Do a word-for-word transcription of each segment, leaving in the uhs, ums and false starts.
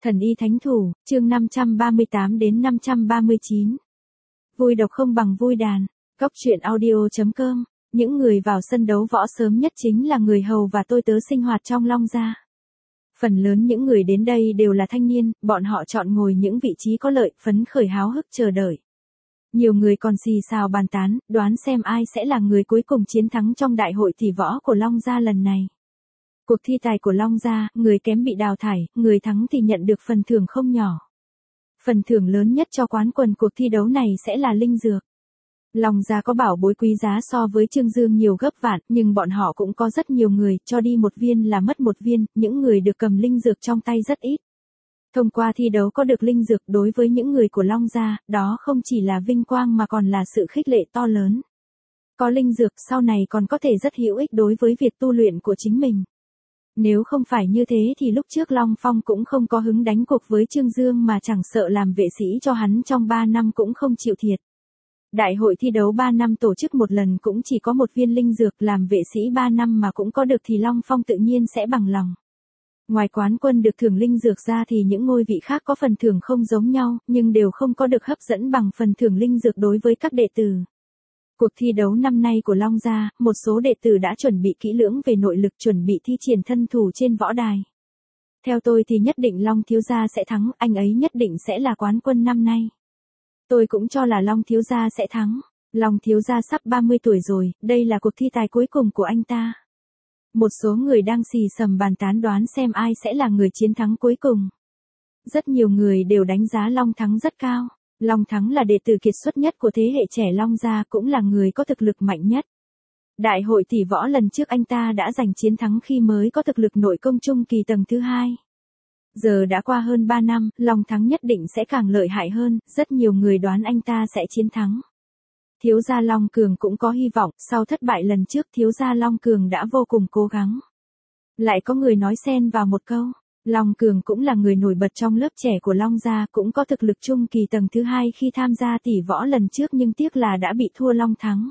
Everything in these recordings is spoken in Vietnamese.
Thần y thánh thủ, chương năm trăm ba mươi tám đến năm trăm ba mươi chín. Vui đọc không bằng vui đàn. Góc truyện audio chấm com. Những người vào sân đấu võ sớm nhất chính là người hầu và tôi tớ sinh hoạt trong Long gia. Phần lớn những người đến đây đều là thanh niên, bọn họ chọn ngồi những vị trí có lợi, phấn khởi háo hức chờ đợi. Nhiều người còn xì xào bàn tán, đoán xem ai sẽ là người cuối cùng chiến thắng trong đại hội tỷ võ của Long gia lần này. Cuộc thi tài của Long gia, người kém bị đào thải, người thắng thì nhận được phần thưởng không nhỏ. Phần thưởng lớn nhất cho quán quân cuộc thi đấu này sẽ là linh dược. Long gia có bảo bối quý giá so với Trương Dương nhiều gấp vạn, nhưng bọn họ cũng có rất nhiều người, cho đi một viên là mất một viên, những người được cầm linh dược trong tay rất ít. Thông qua thi đấu có được linh dược đối với những người của Long gia, đó không chỉ là vinh quang mà còn là sự khích lệ to lớn. Có linh dược sau này còn có thể rất hữu ích đối với việc tu luyện của chính mình. Nếu không phải như thế thì lúc trước Long Phong cũng không có hứng đánh cuộc với Trương Dương mà chẳng sợ làm vệ sĩ cho hắn trong ba năm cũng không chịu thiệt. Đại hội thi đấu ba năm tổ chức một lần cũng chỉ có một viên linh dược, làm vệ sĩ ba năm mà cũng có được thì Long Phong tự nhiên sẽ bằng lòng. Ngoài quán quân được thưởng linh dược ra thì những ngôi vị khác có phần thưởng không giống nhau, nhưng đều không có được hấp dẫn bằng phần thưởng linh dược đối với các đệ tử. Cuộc thi đấu năm nay của Long gia, một số đệ tử đã chuẩn bị kỹ lưỡng về nội lực, chuẩn bị thi triển thân thủ trên võ đài. Theo tôi thì nhất định Long thiếu gia sẽ thắng, anh ấy nhất định sẽ là quán quân năm nay. Tôi cũng cho là Long thiếu gia sẽ thắng. Long thiếu gia sắp ba mươi tuổi rồi, đây là cuộc thi tài cuối cùng của anh ta. Một số người đang xì xầm bàn tán đoán xem ai sẽ là người chiến thắng cuối cùng. Rất nhiều người đều đánh giá Long thắng rất cao. Long Thắng là đệ tử kiệt xuất nhất của thế hệ trẻ Long gia, cũng là người có thực lực mạnh nhất. Đại hội tỷ võ lần trước anh ta đã giành chiến thắng khi mới có thực lực nội công trung kỳ tầng thứ hai. Giờ đã qua hơn ba năm, Long Thắng nhất định sẽ càng lợi hại hơn, rất nhiều người đoán anh ta sẽ chiến thắng. Thiếu gia Long Cường cũng có hy vọng, sau thất bại lần trước thiếu gia Long Cường đã vô cùng cố gắng. Lại có người nói xen vào một câu. Long Cường cũng là người nổi bật trong lớp trẻ của Long gia, cũng có thực lực trung kỳ tầng thứ hai khi tham gia tỷ võ lần trước, nhưng tiếc là đã bị thua Long Thắng.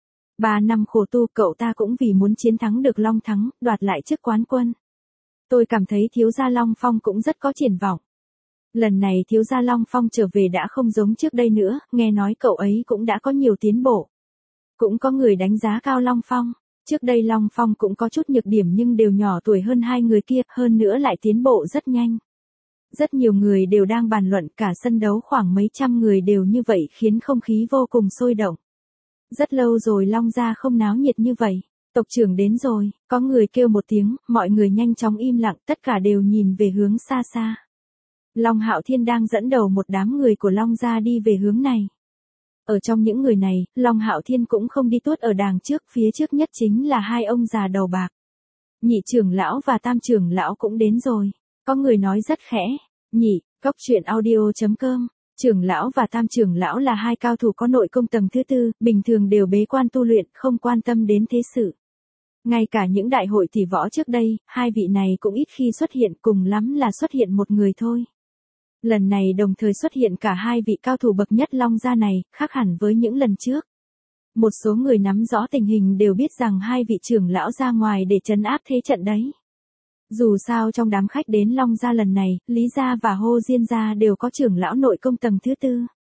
Ba năm khổ tu cậu ta cũng vì muốn chiến thắng được Long Thắng, đoạt lại chức quán quân. Tôi cảm thấy thiếu gia Long Phong cũng rất có triển vọng. Lần này thiếu gia Long Phong trở về đã không giống trước đây nữa, nghe nói cậu ấy cũng đã có nhiều tiến bộ. Cũng có người đánh giá cao Long Phong. Trước đây Long Phong cũng có chút nhược điểm nhưng đều nhỏ tuổi hơn hai người kia, hơn nữa lại tiến bộ rất nhanh. Rất nhiều người đều đang bàn luận, cả sân đấu khoảng mấy trăm người đều như vậy khiến không khí vô cùng sôi động. Rất lâu rồi Long gia không náo nhiệt như vậy. Tộc trưởng đến rồi, có người kêu một tiếng, mọi người nhanh chóng im lặng, tất cả đều nhìn về hướng xa xa. Long Hạo Thiên đang dẫn đầu một đám người của Long gia đi về hướng này. Ở trong những người này, Long Hạo Thiên cũng không đi tuốt ở đàng trước, phía trước nhất chính là hai ông già đầu bạc. Nhị trưởng lão và tam trưởng lão cũng đến rồi. Có người nói rất khẽ, nhị, góc truyện audio chấm com. Trưởng lão và tam trưởng lão là hai cao thủ có nội công tầng thứ tư, bình thường đều bế quan tu luyện, không quan tâm đến thế sự. Ngay cả những đại hội tỷ võ trước đây, hai vị này cũng ít khi xuất hiện, cùng lắm là xuất hiện một người thôi. Lần này đồng thời xuất hiện cả hai vị cao thủ bậc nhất Long gia này, khác hẳn với những lần trước. Một số người nắm rõ tình hình đều biết rằng hai vị trưởng lão ra ngoài để trấn áp thế trận đấy. Dù sao trong đám khách đến Long gia lần này, Lý gia và Hồ Diên gia đều có trưởng lão nội công tầng thứ tư.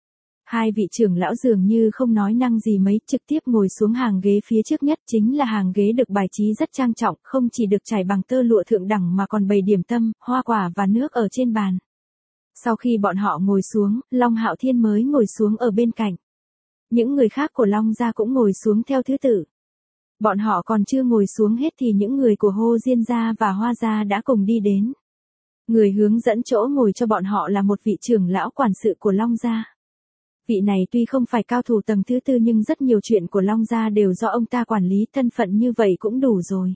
Hai vị trưởng lão dường như không nói năng gì mấy, trực tiếp ngồi xuống hàng ghế phía trước nhất, chính là hàng ghế được bài trí rất trang trọng, không chỉ được trải bằng tơ lụa thượng đẳng mà còn bày điểm tâm, hoa quả và nước ở trên bàn. Sau khi bọn họ ngồi xuống, Long Hạo Thiên mới ngồi xuống ở bên cạnh. Những người khác của Long gia cũng ngồi xuống theo thứ tự. Bọn họ còn chưa ngồi xuống hết thì những người của Hồ Diên gia và Hoa gia đã cùng đi đến. Người hướng dẫn chỗ ngồi cho bọn họ là một vị trưởng lão quản sự của Long gia. Vị này tuy không phải cao thủ tầng thứ tư nhưng rất nhiều chuyện của Long gia đều do ông ta quản lý, thân phận như vậy cũng đủ rồi.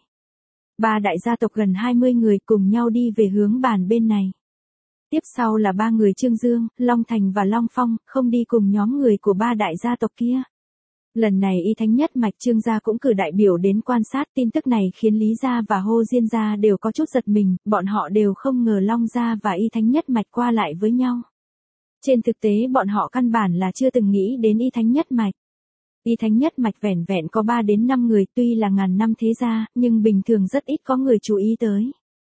Ba đại gia tộc gần hai mươi người cùng nhau đi về hướng bàn bên này. Tiếp sau là ba người Trương Dương, Long Thành và Long Phong, không đi cùng nhóm người của ba đại gia tộc kia. Lần này Y Thánh Nhất Mạch Trương gia cũng cử đại biểu đến quan sát, tin tức này khiến Lý gia và Hồ Diên gia đều có chút giật mình, bọn họ đều không ngờ Long gia và Y Thánh Nhất Mạch qua lại với nhau. Trên thực tế bọn họ căn bản là chưa từng nghĩ đến Y Thánh Nhất Mạch. Y Thánh Nhất Mạch vẻn vẹn có ba đến năm người, tuy là ngàn năm thế gia, nhưng bình thường rất ít có người chú ý tới.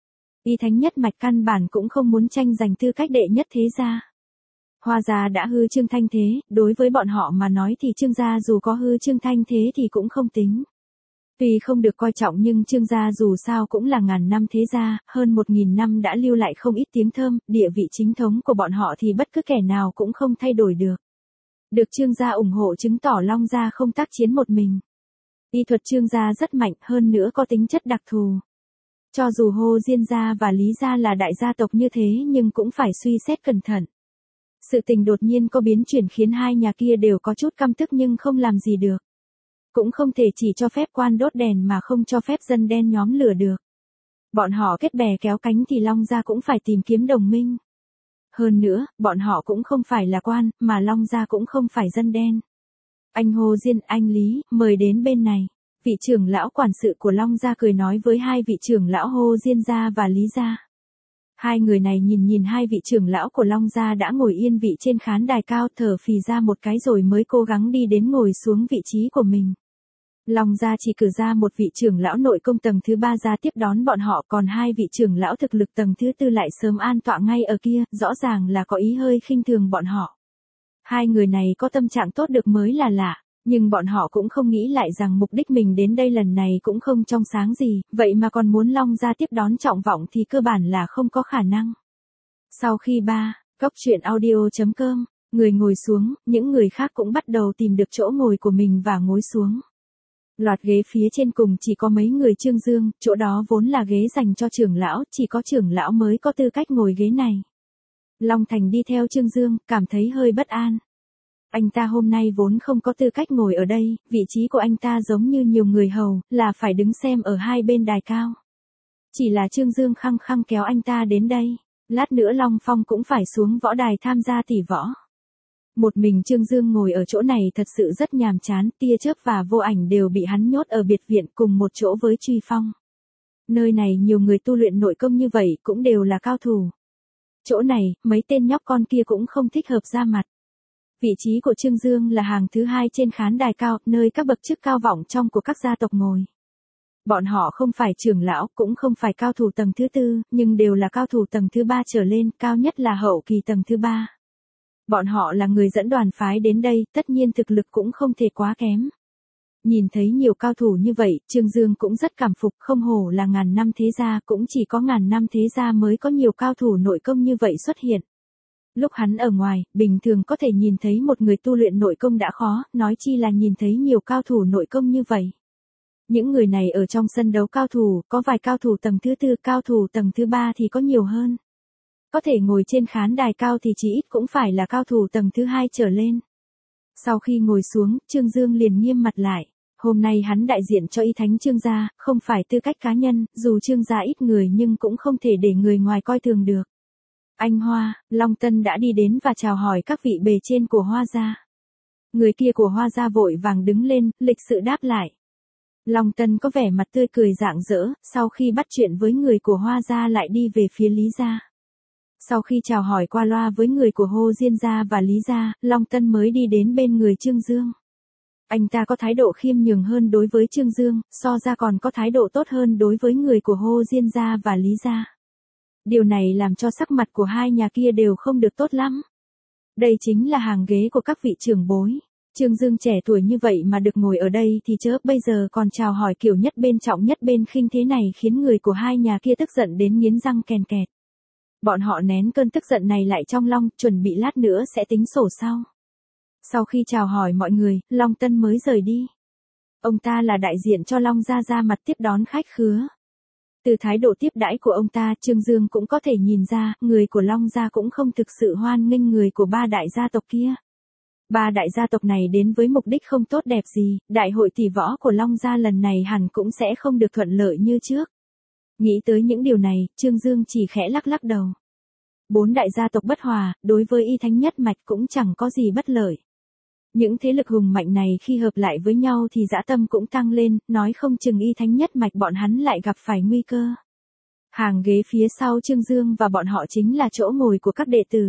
Y thánh nhất mạch căn bản cũng không muốn tranh giành tư cách đệ nhất thế gia. Hoa gia đã hư Trương Thanh thế, đối với bọn họ mà nói thì Trương gia dù có hư Trương Thanh thế thì cũng không tính. Tuy không được coi trọng nhưng Trương gia dù sao cũng là ngàn năm thế gia, hơn một nghìn năm đã lưu lại không ít tiếng thơm, địa vị chính thống của bọn họ thì bất cứ kẻ nào cũng không thay đổi được. Được Trương gia ủng hộ chứng tỏ Long gia không tác chiến một mình. Y thuật Trương gia rất mạnh, hơn nữa có tính chất đặc thù. Cho dù Hồ Diên gia và Lý gia là đại gia tộc như thế nhưng cũng phải suy xét cẩn thận. Sự tình đột nhiên có biến chuyển khiến hai nhà kia đều có chút căm tức nhưng không làm gì được. Cũng không thể chỉ cho phép quan đốt đèn mà không cho phép dân đen nhóm lửa được. Bọn họ kết bè kéo cánh thì Long gia cũng phải tìm kiếm đồng minh. Hơn nữa, bọn họ cũng không phải là quan, mà Long gia cũng không phải dân đen. Anh Hồ Diên, anh Lý, mời đến bên này. Vị trưởng lão quản sự của Long gia cười nói với hai vị trưởng lão Hồ Diên gia và Lý gia. Hai người này nhìn nhìn hai vị trưởng lão của Long gia đã ngồi yên vị trên khán đài cao, thở phì ra một cái rồi mới cố gắng đi đến ngồi xuống vị trí của mình. Long gia chỉ cử ra một vị trưởng lão nội công tầng thứ ba ra tiếp đón bọn họ, còn hai vị trưởng lão thực lực tầng thứ tư lại sớm an tọa ngay ở kia, rõ ràng là có ý hơi khinh thường bọn họ. Hai người này có tâm trạng tốt được mới là lạ, nhưng bọn họ cũng không nghĩ lại rằng mục đích mình đến đây lần này cũng không trong sáng gì, vậy mà còn muốn Long gia tiếp đón trọng vọng thì cơ bản là không có khả năng. Sau khi ba, cốc truyện audio chấm com, người ngồi xuống, những người khác cũng bắt đầu tìm được chỗ ngồi của mình và ngồi xuống. Loạt ghế phía trên cùng chỉ có mấy người Trương Dương, chỗ đó vốn là ghế dành cho trưởng lão, chỉ có trưởng lão mới có tư cách ngồi ghế này. Long Thành đi theo Trương Dương, cảm thấy hơi bất an. Anh ta hôm nay vốn không có tư cách ngồi ở đây, vị trí của anh ta giống như nhiều người hầu, là phải đứng xem ở hai bên đài cao. Chỉ là Trương Dương khăng khăng kéo anh ta đến đây, lát nữa Long Phong cũng phải xuống võ đài tham gia tỷ võ. Một mình Trương Dương ngồi ở chỗ này thật sự rất nhàm chán, tia chớp và vô ảnh đều bị hắn nhốt ở biệt viện cùng một chỗ với Truy Phong. Nơi này nhiều người tu luyện nội công như vậy cũng đều là cao thủ. Chỗ này, mấy tên nhóc con kia cũng không thích hợp ra mặt. Vị trí của Trương Dương là hàng thứ hai trên khán đài cao, nơi các bậc chức cao vọng trong của các gia tộc ngồi. Bọn họ không phải trưởng lão, cũng không phải cao thủ tầng thứ tư, nhưng đều là cao thủ tầng thứ ba trở lên, cao nhất là hậu kỳ tầng thứ ba. Bọn họ là người dẫn đoàn phái đến đây, tất nhiên thực lực cũng không thể quá kém. Nhìn thấy nhiều cao thủ như vậy, Trương Dương cũng rất cảm phục, không hổ là ngàn năm thế gia, cũng chỉ có ngàn năm thế gia mới có nhiều cao thủ nội công như vậy xuất hiện. Lúc hắn ở ngoài, bình thường có thể nhìn thấy một người tu luyện nội công đã khó, nói chi là nhìn thấy nhiều cao thủ nội công như vậy. Những người này ở trong sân đấu cao thủ, có vài cao thủ tầng thứ tư, cao thủ tầng thứ ba thì có nhiều hơn. Có thể ngồi trên khán đài cao thì chỉ ít cũng phải là cao thủ tầng thứ hai trở lên. Sau khi ngồi xuống, Trương Dương liền nghiêm mặt lại. Hôm nay hắn đại diện cho Y Thánh Trương gia, không phải tư cách cá nhân, dù Trương gia ít người nhưng cũng không thể để người ngoài coi thường được. Anh Hoa, Long Tân đã đi đến và chào hỏi các vị bề trên của Hoa gia. Người kia của Hoa gia vội vàng đứng lên, lịch sự đáp lại. Long Tân có vẻ mặt tươi cười rạng rỡ, sau khi bắt chuyện với người của Hoa gia lại đi về phía Lý gia. Sau khi chào hỏi qua loa với người của Hồ Diên gia và Lý gia, Long Tân mới đi đến bên người Trương Dương. Anh ta có thái độ khiêm nhường hơn đối với Trương Dương, so ra còn có thái độ tốt hơn đối với người của Hồ Diên gia và Lý gia. Điều này làm cho sắc mặt của hai nhà kia đều không được tốt lắm. Đây chính là hàng ghế của các vị trưởng bối. Trương Dương trẻ tuổi như vậy mà được ngồi ở đây thì chớ, bây giờ còn chào hỏi kiểu nhất bên trọng nhất bên khinh thế này khiến người của hai nhà kia tức giận đến nghiến răng kèn kẹt. Bọn họ nén cơn tức giận này lại trong lòng, chuẩn bị lát nữa sẽ tính sổ sau. Sau khi chào hỏi mọi người, Long Tân mới rời đi. Ông ta là đại diện cho Long gia ra mặt tiếp đón khách khứa. Từ thái độ tiếp đãi của ông ta, Trương Dương cũng có thể nhìn ra, người của Long gia cũng không thực sự hoan nghênh người của ba đại gia tộc kia. Ba đại gia tộc này đến với mục đích không tốt đẹp gì, đại hội tỷ võ của Long gia lần này hẳn cũng sẽ không được thuận lợi như trước. Nghĩ tới những điều này, Trương Dương chỉ khẽ lắc lắc đầu. Bốn đại gia tộc bất hòa, đối với Y Thánh nhất mạch cũng chẳng có gì bất lợi. Những thế lực hùng mạnh này khi hợp lại với nhau thì dã tâm cũng tăng lên, nói không chừng Y Thánh nhất mạch bọn hắn lại gặp phải nguy cơ. Hàng ghế phía sau Trương Dương và bọn họ chính là chỗ ngồi của các đệ tử.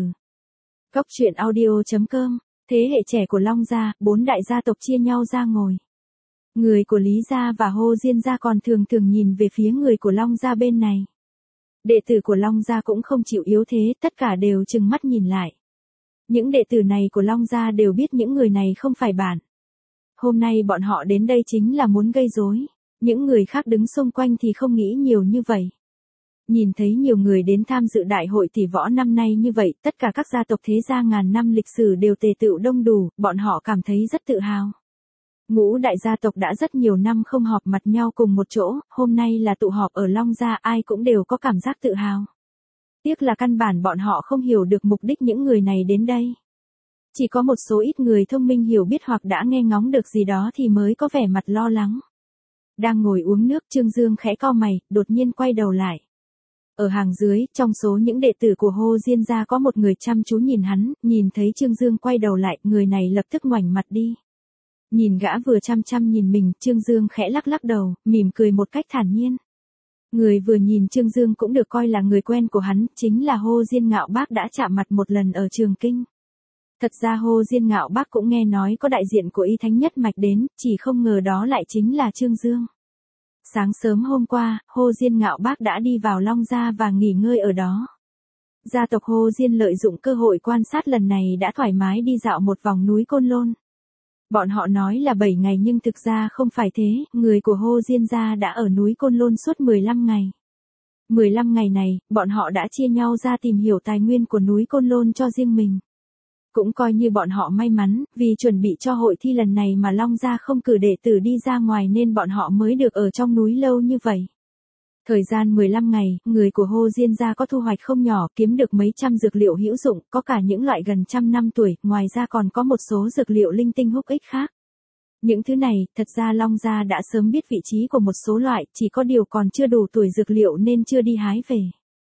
Cốc truyện audio chấm com, thế hệ trẻ của Long gia, bốn đại gia tộc chia nhau ra ngồi. Người của Lý gia và Hồ Diên gia còn thường thường nhìn về phía người của Long gia bên này. Đệ tử của Long Gia cũng không chịu yếu thế, tất cả đều trừng mắt nhìn lại. Những đệ tử này của Long Gia đều biết những người này không phải bạn. Hôm nay bọn họ đến đây chính là muốn gây rối. Những người khác đứng xung quanh thì không nghĩ nhiều như vậy. Nhìn thấy nhiều người đến tham dự đại hội tỷ võ năm nay như vậy, tất cả các gia tộc thế gia ngàn năm lịch sử đều tề tựu đông đủ, bọn họ cảm thấy rất tự hào. Ngũ đại gia tộc đã rất nhiều năm không họp mặt nhau cùng một chỗ, hôm nay là tụ họp ở Long Gia, ai cũng đều có cảm giác tự hào. Tiếc là căn bản bọn họ không hiểu được mục đích những người này đến đây. Chỉ có một số ít người thông minh hiểu biết hoặc đã nghe ngóng được gì đó thì mới có vẻ mặt lo lắng. Đang ngồi uống nước, Trương Dương khẽ cau mày, đột nhiên quay đầu lại. Ở hàng dưới, trong số những đệ tử của Hồ Diên gia có một người chăm chú nhìn hắn, nhìn thấy Trương Dương quay đầu lại, người này lập tức ngoảnh mặt đi. Nhìn gã vừa chăm chăm nhìn mình, Trương Dương khẽ lắc lắc đầu, mỉm cười một cách thản nhiên. Người vừa nhìn Trương Dương cũng được coi là người quen của hắn, chính là Hồ Diên Ngạo Bác đã chạm mặt một lần ở Trường Kinh. Thật ra Hồ Diên Ngạo Bác cũng nghe nói có đại diện của Y Thánh Nhất Mạch đến, chỉ không ngờ đó lại chính là Trương Dương. Sáng sớm hôm qua, Hồ Diên Ngạo Bác đã đi vào Long Gia và nghỉ ngơi ở đó. Gia tộc Hồ Diên lợi dụng cơ hội quan sát lần này đã thoải mái đi dạo một vòng núi Côn Lôn. Bọn họ nói là bảy ngày nhưng thực ra không phải thế, người của Hồ Diên gia đã ở núi Côn Lôn suốt mười lăm ngày. mười lăm ngày này, bọn họ đã chia nhau ra tìm hiểu tài nguyên của núi Côn Lôn cho riêng mình. Cũng coi như bọn họ may mắn, vì chuẩn bị cho hội thi lần này mà Long Gia không cử đệ tử đi ra ngoài nên bọn họ mới được ở trong núi lâu như vậy. Thời gian mười lăm ngày, người của Hồ Diên gia có thu hoạch không nhỏ, kiếm được mấy trăm dược liệu hữu dụng, có cả những loại gần trăm năm tuổi, ngoài ra còn có một số dược liệu linh tinh húc ích khác. Những thứ này, thật ra Long Gia đã sớm biết vị trí của một số loại, chỉ có điều còn chưa đủ tuổi dược liệu nên chưa đi hái về.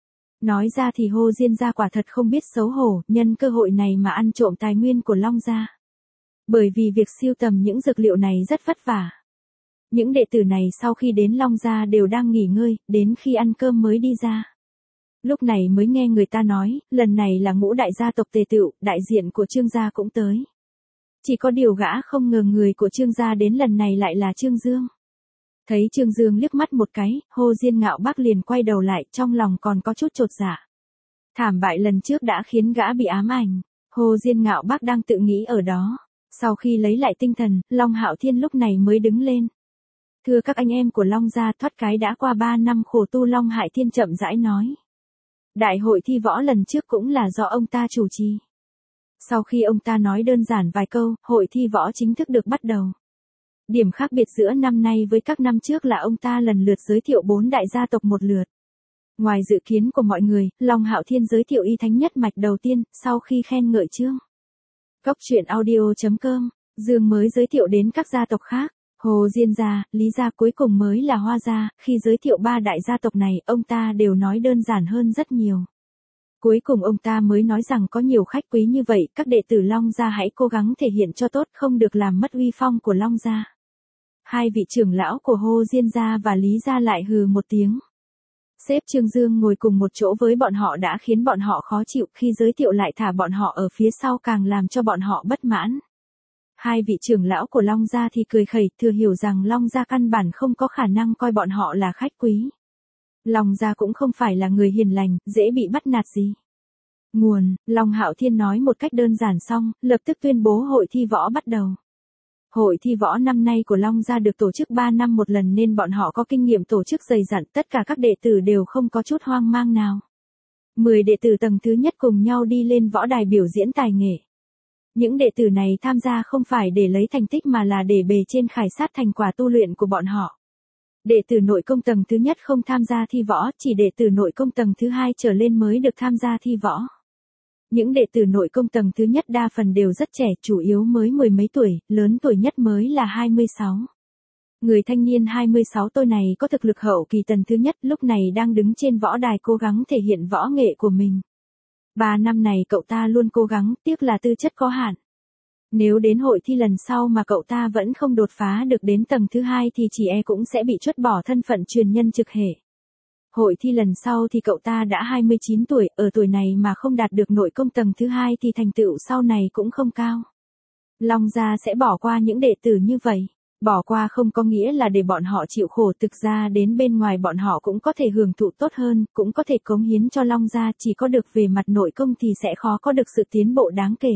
Nói ra thì Hồ Diên gia quả thật không biết xấu hổ, nhân cơ hội này mà ăn trộm tài nguyên của Long Gia. Bởi vì việc sưu tầm những dược liệu này rất vất vả. Những đệ tử này sau khi đến Long Gia đều đang nghỉ ngơi, đến khi ăn cơm mới đi ra. Lúc này mới nghe người ta nói, lần này là ngũ đại gia tộc tề tựu, đại diện của Trương gia cũng tới. Chỉ có điều gã không ngờ người của Trương gia đến lần này lại là Trương Dương. Thấy Trương Dương liếc mắt một cái, Hồ Diên Ngạo Bác liền quay đầu lại, trong lòng còn có chút chột dạ. Thảm bại lần trước đã khiến gã bị ám ảnh, Hồ Diên Ngạo Bác đang tự nghĩ ở đó. Sau khi lấy lại tinh thần, Long Hạo Thiên lúc này mới đứng lên. Thưa các anh em của Long Gia, thoát cái đã qua ba năm khổ tu, Long Hạo Thiên chậm rãi nói. Đại hội thi võ lần trước cũng là do ông ta chủ trì. Sau khi ông ta nói đơn giản vài câu, hội thi võ chính thức được bắt đầu. Điểm khác biệt giữa năm nay với các năm trước là ông ta lần lượt giới thiệu bốn đại gia tộc một lượt. Ngoài dự kiến của mọi người, Long Hạo Thiên giới thiệu Y Thánh Nhất Mạch đầu tiên, sau khi khen ngợi Trương Cốc truyện audio chấm com, Dương mới giới thiệu đến các gia tộc khác. Hồ Diên gia, Lý gia, cuối cùng mới là Hoa gia, khi giới thiệu ba đại gia tộc này, ông ta đều nói đơn giản hơn rất nhiều. Cuối cùng ông ta mới nói rằng có nhiều khách quý như vậy, các đệ tử Long Gia hãy cố gắng thể hiện cho tốt, không được làm mất uy phong của Long Gia. Hai vị trưởng lão của Hồ Diên gia và Lý gia lại hừ một tiếng. Sếp Trương Dương ngồi cùng một chỗ với bọn họ đã khiến bọn họ khó chịu, khi giới thiệu lại thả bọn họ ở phía sau càng làm cho bọn họ bất mãn. Hai vị trưởng lão của Long Gia thì cười khẩy, thừa hiểu rằng Long Gia căn bản không có khả năng coi bọn họ là khách quý. Long Gia cũng không phải là người hiền lành, dễ bị bắt nạt gì. Nguồn, Long Hạo Thiên nói một cách đơn giản xong, lập tức tuyên bố hội thi võ bắt đầu. Hội thi võ năm nay của Long Gia được tổ chức ba năm một lần nên bọn họ có kinh nghiệm tổ chức dày dặn, tất cả các đệ tử đều không có chút hoang mang nào. Mười đệ tử tầng thứ nhất cùng nhau đi lên võ đài biểu diễn tài nghệ. Những đệ tử này tham gia không phải để lấy thành tích mà là để bề trên khải sát thành quả tu luyện của bọn họ. Đệ tử nội công tầng thứ nhất không tham gia thi võ, chỉ đệ tử nội công tầng thứ hai trở lên mới được tham gia thi võ. Những đệ tử nội công tầng thứ nhất đa phần đều rất trẻ, chủ yếu mới mười mấy tuổi, lớn tuổi nhất mới là hai mươi sáu. Người thanh niên hai mươi sáu tuổi này có thực lực hậu kỳ tầng thứ nhất, lúc này đang đứng trên võ đài cố gắng thể hiện võ nghệ của mình. Ba năm này cậu ta luôn cố gắng, tiếc là tư chất có hạn. Nếu đến hội thi lần sau mà cậu ta vẫn không đột phá được đến tầng thứ hai thì chỉ e cũng sẽ bị truất bỏ thân phận truyền nhân trực hệ. Hội thi lần sau thì cậu ta đã hai mươi chín tuổi, ở tuổi này mà không đạt được nội công tầng thứ hai thì thành tựu sau này cũng không cao. Long Gia sẽ bỏ qua những đệ tử như vậy. Bỏ qua không có nghĩa là để bọn họ chịu khổ, thực ra đến bên ngoài bọn họ cũng có thể hưởng thụ tốt hơn, cũng có thể cống hiến cho Long gia, chỉ có được về mặt nội công thì sẽ khó có được sự tiến bộ đáng kể.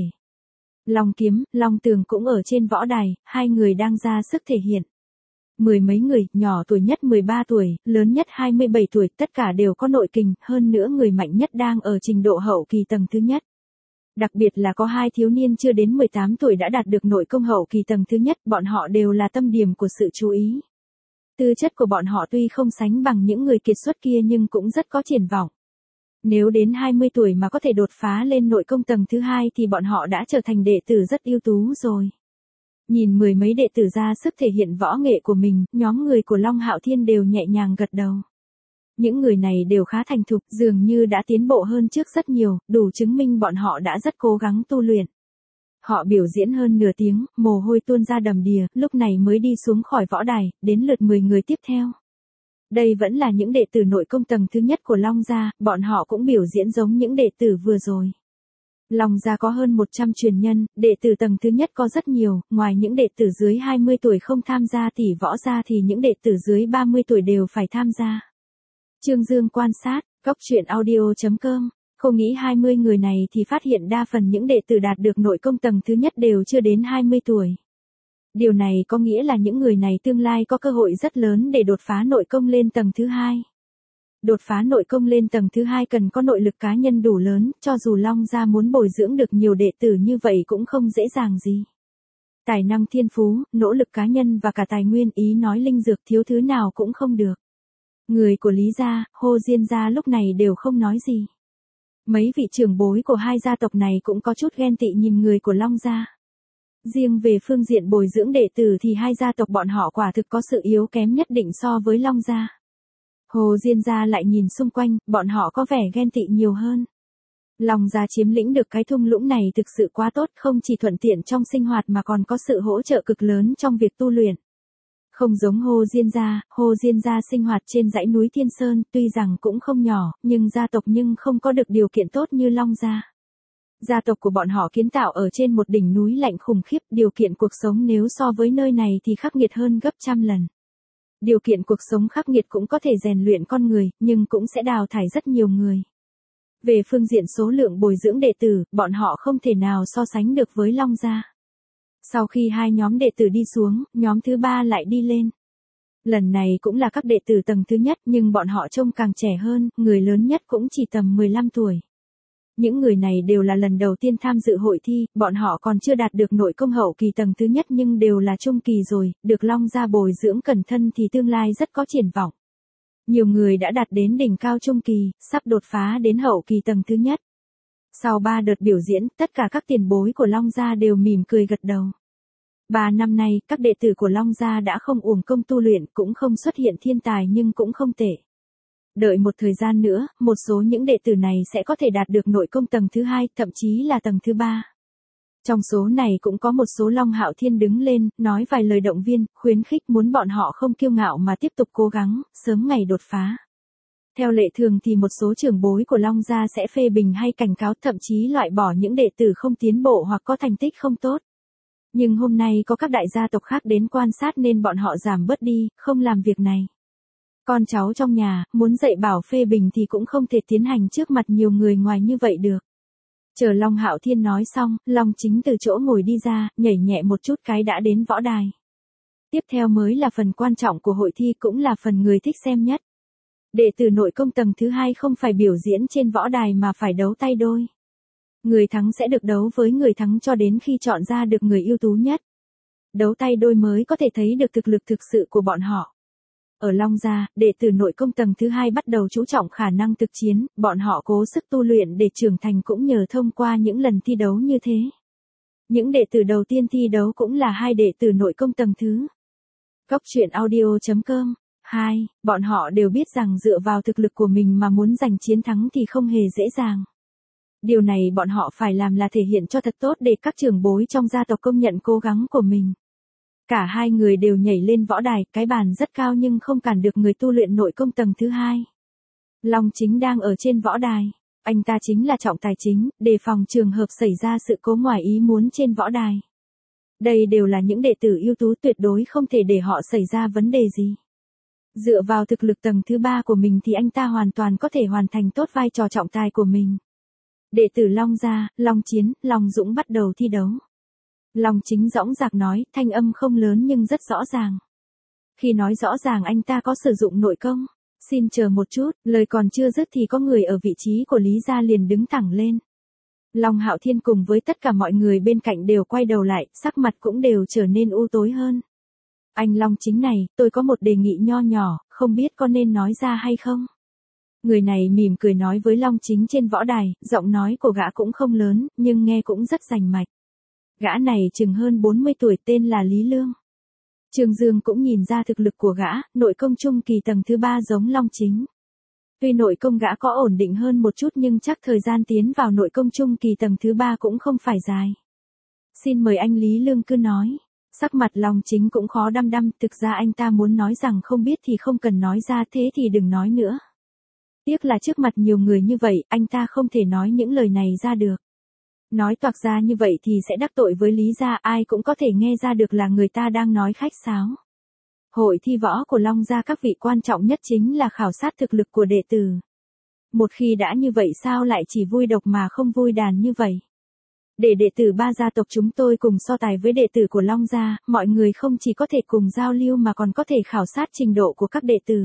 Long Kiếm, Long Tường cũng ở trên võ đài, hai người đang ra sức thể hiện. Mười mấy người, nhỏ tuổi nhất mười ba tuổi, lớn nhất hai mươi bảy tuổi, tất cả đều có nội kình, hơn nữa người mạnh nhất đang ở trình độ hậu kỳ tầng thứ nhất. Đặc biệt là có hai thiếu niên chưa đến mười tám tuổi đã đạt được nội công hậu kỳ tầng thứ nhất, bọn họ đều là tâm điểm của sự chú ý. Tư chất của bọn họ tuy không sánh bằng những người kiệt xuất kia nhưng cũng rất có triển vọng. Nếu đến hai mươi tuổi mà có thể đột phá lên nội công tầng thứ hai thì bọn họ đã trở thành đệ tử rất ưu tú rồi. Nhìn mười mấy đệ tử ra sức thể hiện võ nghệ của mình, nhóm người của Long Hạo Thiên đều nhẹ nhàng gật đầu. Những người này đều khá thành thục, dường như đã tiến bộ hơn trước rất nhiều, đủ chứng minh bọn họ đã rất cố gắng tu luyện. Họ biểu diễn hơn nửa tiếng, mồ hôi tuôn ra đầm đìa, lúc này mới đi xuống khỏi võ đài, đến lượt mười người tiếp theo. Đây vẫn là những đệ tử nội công tầng thứ nhất của Long gia, bọn họ cũng biểu diễn giống những đệ tử vừa rồi. Long gia có hơn một trăm truyền nhân, đệ tử tầng thứ nhất có rất nhiều, ngoài những đệ tử dưới hai mươi tuổi không tham gia tỷ võ gia thì những đệ tử dưới ba mươi tuổi đều phải tham gia. Trương Dương quan sát, góc truyện audio chấm com, không nghĩ hai mươi người này thì phát hiện đa phần những đệ tử đạt được nội công tầng thứ nhất đều chưa đến hai mươi tuổi. Điều này có nghĩa là những người này tương lai có cơ hội rất lớn để đột phá nội công lên tầng thứ hai. Đột phá nội công lên tầng thứ hai cần có nội lực cá nhân đủ lớn, cho dù Long gia muốn bồi dưỡng được nhiều đệ tử như vậy cũng không dễ dàng gì. Tài năng thiên phú, nỗ lực cá nhân và cả tài nguyên, ý nói linh dược thiếu thứ nào cũng không được. Người của Lý gia, Hồ Diên gia lúc này đều không nói gì. Mấy vị trưởng bối của hai gia tộc này cũng có chút ghen tị nhìn người của Long gia. Riêng về phương diện bồi dưỡng đệ tử thì hai gia tộc bọn họ quả thực có sự yếu kém nhất định so với Long gia. Hồ Diên gia lại nhìn xung quanh, bọn họ có vẻ ghen tị nhiều hơn. Long gia chiếm lĩnh được cái thung lũng này thực sự quá tốt, không chỉ thuận tiện trong sinh hoạt mà còn có sự hỗ trợ cực lớn trong việc tu luyện. Không giống Hồ Diên gia, Hồ Diên gia sinh hoạt trên dãy núi Thiên Sơn, tuy rằng cũng không nhỏ, nhưng gia tộc nhưng không có được điều kiện tốt như Long gia. Gia tộc của bọn họ kiến tạo ở trên một đỉnh núi lạnh khủng khiếp, điều kiện cuộc sống nếu so với nơi này thì khắc nghiệt hơn gấp trăm lần. Điều kiện cuộc sống khắc nghiệt cũng có thể rèn luyện con người, nhưng cũng sẽ đào thải rất nhiều người. Về phương diện số lượng bồi dưỡng đệ tử, bọn họ không thể nào so sánh được với Long gia. Sau khi hai nhóm đệ tử đi xuống, nhóm thứ ba lại đi lên. Lần này cũng là các đệ tử tầng thứ nhất nhưng bọn họ trông càng trẻ hơn, người lớn nhất cũng chỉ tầm mười lăm tuổi. Những người này đều là lần đầu tiên tham dự hội thi, bọn họ còn chưa đạt được nội công hậu kỳ tầng thứ nhất nhưng đều là trung kỳ rồi, được Long gia bồi dưỡng cẩn thân thì tương lai rất có triển vọng. Nhiều người đã đạt đến đỉnh cao trung kỳ, sắp đột phá đến hậu kỳ tầng thứ nhất. Sau ba đợt biểu diễn, tất cả các tiền bối của Long gia đều mỉm cười gật đầu. Ba năm nay, các đệ tử của Long gia đã không uổng công tu luyện, cũng không xuất hiện thiên tài nhưng cũng không tệ. Đợi một thời gian nữa, một số những đệ tử này sẽ có thể đạt được nội công tầng thứ hai, thậm chí là tầng thứ ba. Trong số này cũng có một số Long Hạo Thiên đứng lên, nói vài lời động viên, khuyến khích muốn bọn họ không kiêu ngạo mà tiếp tục cố gắng, sớm ngày đột phá. Theo lệ thường thì một số trưởng bối của Long gia sẽ phê bình hay cảnh cáo, thậm chí loại bỏ những đệ tử không tiến bộ hoặc có thành tích không tốt. Nhưng hôm nay có các đại gia tộc khác đến quan sát nên bọn họ giảm bớt đi, không làm việc này. Con cháu trong nhà, muốn dạy bảo phê bình thì cũng không thể tiến hành trước mặt nhiều người ngoài như vậy được. Chờ Long Hạo Thiên nói xong, Long Chính từ chỗ ngồi đi ra, nhảy nhẹ một chút cái đã đến võ đài. Tiếp theo mới là phần quan trọng của hội thi, cũng là phần người thích xem nhất. Đệ tử nội công tầng thứ hai không phải biểu diễn trên võ đài mà phải đấu tay đôi. Người thắng sẽ được đấu với người thắng cho đến khi chọn ra được người ưu tú nhất. Đấu tay đôi mới có thể thấy được thực lực thực sự của bọn họ. Ở Long gia, đệ tử nội công tầng thứ hai bắt đầu chú trọng khả năng thực chiến, bọn họ cố sức tu luyện để trưởng thành cũng nhờ thông qua những lần thi đấu như thế. Những đệ tử đầu tiên thi đấu cũng là hai đệ tử nội công tầng thứ. Góc truyện audio chấm com. Hai, bọn họ đều biết rằng dựa vào thực lực của mình mà muốn giành chiến thắng thì không hề dễ dàng. Điều này bọn họ phải làm là thể hiện cho thật tốt để các trưởng bối trong gia tộc công nhận cố gắng của mình. Cả hai người đều nhảy lên võ đài, cái bàn rất cao nhưng không cản được người tu luyện nội công tầng thứ hai. Long Chính đang ở trên võ đài. Anh ta chính là trọng tài chính, đề phòng trường hợp xảy ra sự cố ngoài ý muốn trên võ đài. Đây đều là những đệ tử ưu tú, tuyệt đối không thể để họ xảy ra vấn đề gì. Dựa vào thực lực tầng thứ ba của mình thì anh ta hoàn toàn có thể hoàn thành tốt vai trò trọng tài của mình. Đệ tử Long Gia, Long Chiến, Long Dũng bắt đầu thi đấu. Long Chính dõng dạc nói, thanh âm không lớn nhưng rất rõ ràng. Khi nói rõ ràng anh ta có sử dụng nội công. Xin chờ một chút, lời còn chưa dứt thì có người ở vị trí của Lý Gia liền đứng thẳng lên. Long Hạo Thiên cùng với tất cả mọi người bên cạnh đều quay đầu lại, sắc mặt cũng đều trở nên u tối hơn. Anh Long Chính này, tôi có một đề nghị nho nhỏ, không biết có nên nói ra hay không? Người này mỉm cười nói với Long Chính trên võ đài, giọng nói của gã cũng không lớn, nhưng nghe cũng rất rành mạch. Gã này chừng hơn bốn mươi tuổi, tên là Lý Lương. Trương Dương cũng nhìn ra thực lực của gã, nội công trung kỳ tầng thứ ba giống Long Chính. Tuy nội công gã có ổn định hơn một chút nhưng chắc thời gian tiến vào nội công trung kỳ tầng thứ ba cũng không phải dài. Xin mời anh Lý Lương cứ nói. Sắc mặt Long Chính cũng khó đăm đăm, thực ra anh ta muốn nói rằng không biết thì không cần nói ra, thế thì đừng nói nữa. Tiếc là trước mặt nhiều người như vậy, anh ta không thể nói những lời này ra được. Nói toạc ra như vậy thì sẽ đắc tội với Lý Gia, ai cũng có thể nghe ra được là người ta đang nói khách sáo. Hội thi võ của Long Gia các vị quan trọng nhất chính là khảo sát thực lực của đệ tử. Một khi đã như vậy sao lại chỉ vui độc mà không vui đàn như vậy? Để đệ tử ba gia tộc chúng tôi cùng so tài với đệ tử của Long Gia, mọi người không chỉ có thể cùng giao lưu mà còn có thể khảo sát trình độ của các đệ tử.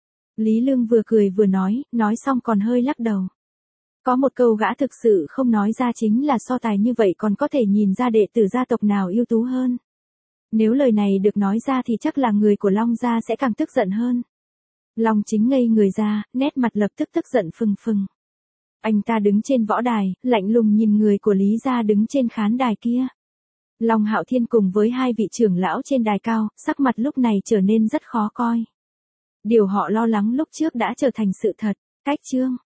Lý Lương vừa cười vừa nói, nói xong còn hơi lắc đầu. Có một câu gã thực sự không nói ra chính là so tài như vậy còn có thể nhìn ra đệ tử gia tộc nào ưu tú hơn. Nếu lời này được nói ra thì chắc là người của Long Gia sẽ càng tức giận hơn. Long Chính ngây người ra, nét mặt lập tức tức giận phừng phừng. Anh ta đứng trên võ đài, lạnh lùng nhìn người của Lý Gia đứng trên khán đài kia. Long Hạo Thiên cùng với hai vị trưởng lão trên đài cao, sắc mặt lúc này trở nên rất khó coi. Điều họ lo lắng lúc trước đã trở thành sự thật. Cách chương